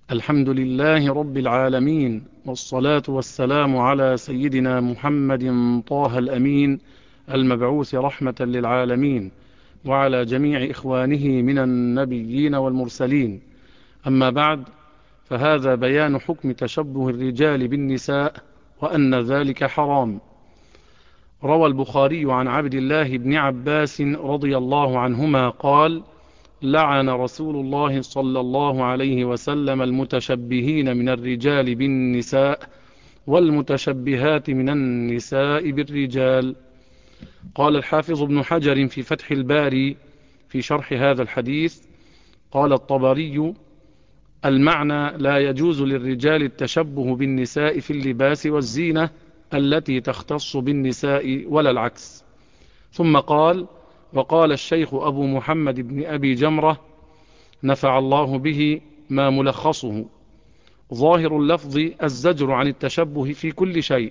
الحمد لله رب العالمين، والصلاة والسلام على سيدنا محمد طه الأمين المبعوث رحمة للعالمين، وعلى جميع إخوانه من النبيين والمرسلين. أما بعد، فهذا بيان حكم تشبه الرجال بالنساء، وأن ذلك حرام. روى البخاري عن عبد الله بن عباس رضي الله عنهما قال: لعن رسول الله صلى الله عليه وسلم المتشبهين من الرجال بالنساء والمتشبهات من النساء بالرجال. قال الحافظ ابن حجر في فتح الباري في شرح هذا الحديث: قال الطبري: المعنى لا يجوز للرجال التشبه بالنساء في اللباس والزينة التي تختص بالنساء ولا العكس. ثم قال: وقال الشيخ أبو محمد بن أبي جمرة نفع الله به ما ملخصه: ظاهر اللفظ الزجر عن التشبه في كل شيء،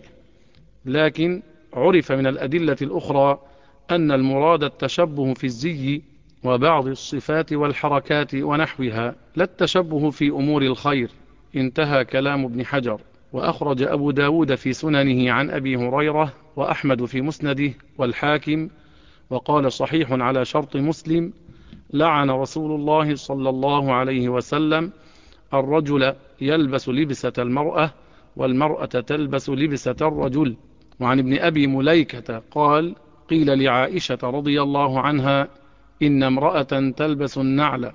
لكن عرف من الأدلة الأخرى أن المراد التشبه في الزي وبعض الصفات والحركات ونحوها، لا التشبه في أمور الخير. انتهى كلام ابن حجر. وأخرج أبو داود في سننه عن أبي هريرة، وأحمد في مسنده، والحاكم، وقال صحيح على شرط مسلم: لعن رسول الله صلى الله عليه وسلم الرجل يلبس لبسة المرأة، والمرأة تلبس لبسة الرجل. وعن ابن أبي مليكة قال: قيل لعائشة رضي الله عنها: إن امرأة تلبس النعل،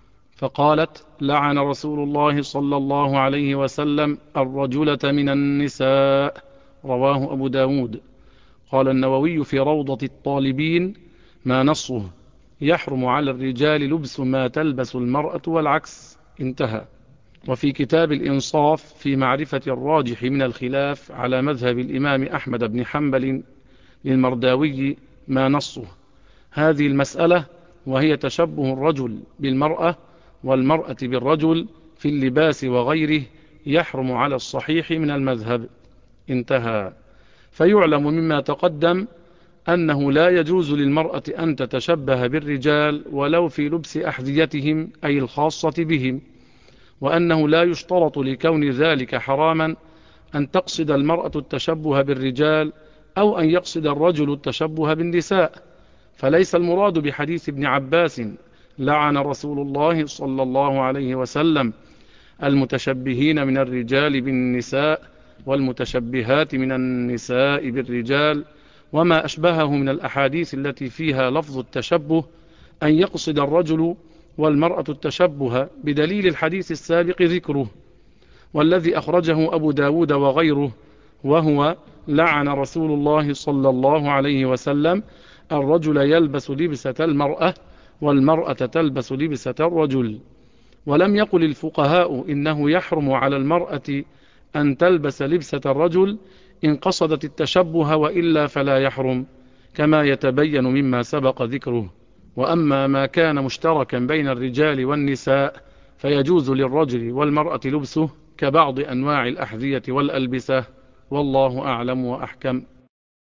فقالت: لعن رسول الله صلى الله عليه وسلم الرجلة من النساء. رواه أبو داود. قال النووي في روضة الطالبين: ما نصه: يحرم على الرجال لبس ما تلبس المرأة والعكس. انتهى. وفي كتاب الإنصاف في معرفة الراجح من الخلاف على مذهب الإمام أحمد بن حنبل للمرداوي: ما نصه: هذه المسألة، وهي تشبه الرجل بالمرأة والمرأة بالرجل في اللباس وغيره، يحرم على الصحيح من المذهب. انتهى. فيعلم مما تقدم أنه لا يجوز للمرأة أن تتشبه بالرجال ولو في لبس أحذيتهم أي الخاصة بهم، وأنه لا يشترط لكون ذلك حراما أن تقصد المرأة التشبه بالرجال أو أن يقصد الرجل التشبه بالنساء. فليس المراد بحديث ابن عباس: لعن رسول الله صلى الله عليه وسلم المتشبهين من الرجال بالنساء والمتشبهات من النساء بالرجال وما أشبهه من الأحاديث التي فيها لفظ التشبه، أن يقصد الرجل والمرأة التشبه، بدليل الحديث السابق ذكره، والذي أخرجه أبو داود وغيره، وهو: لعن رسول الله صلى الله عليه وسلم الرجل يلبس لبسة المرأة والمرأة تلبس لبسة الرجل. ولم يقل الفقهاء إنه يحرم على المرأة أن تلبس لبسة الرجل إن قصدت التشبه، وإلا فلا يحرم، كما يتبين مما سبق ذكره. وأما ما كان مشتركا بين الرجال والنساء فيجوز للرجل والمرأة لبسه كبعض أنواع الأحذية والألبسة، والله أعلم وأحكم.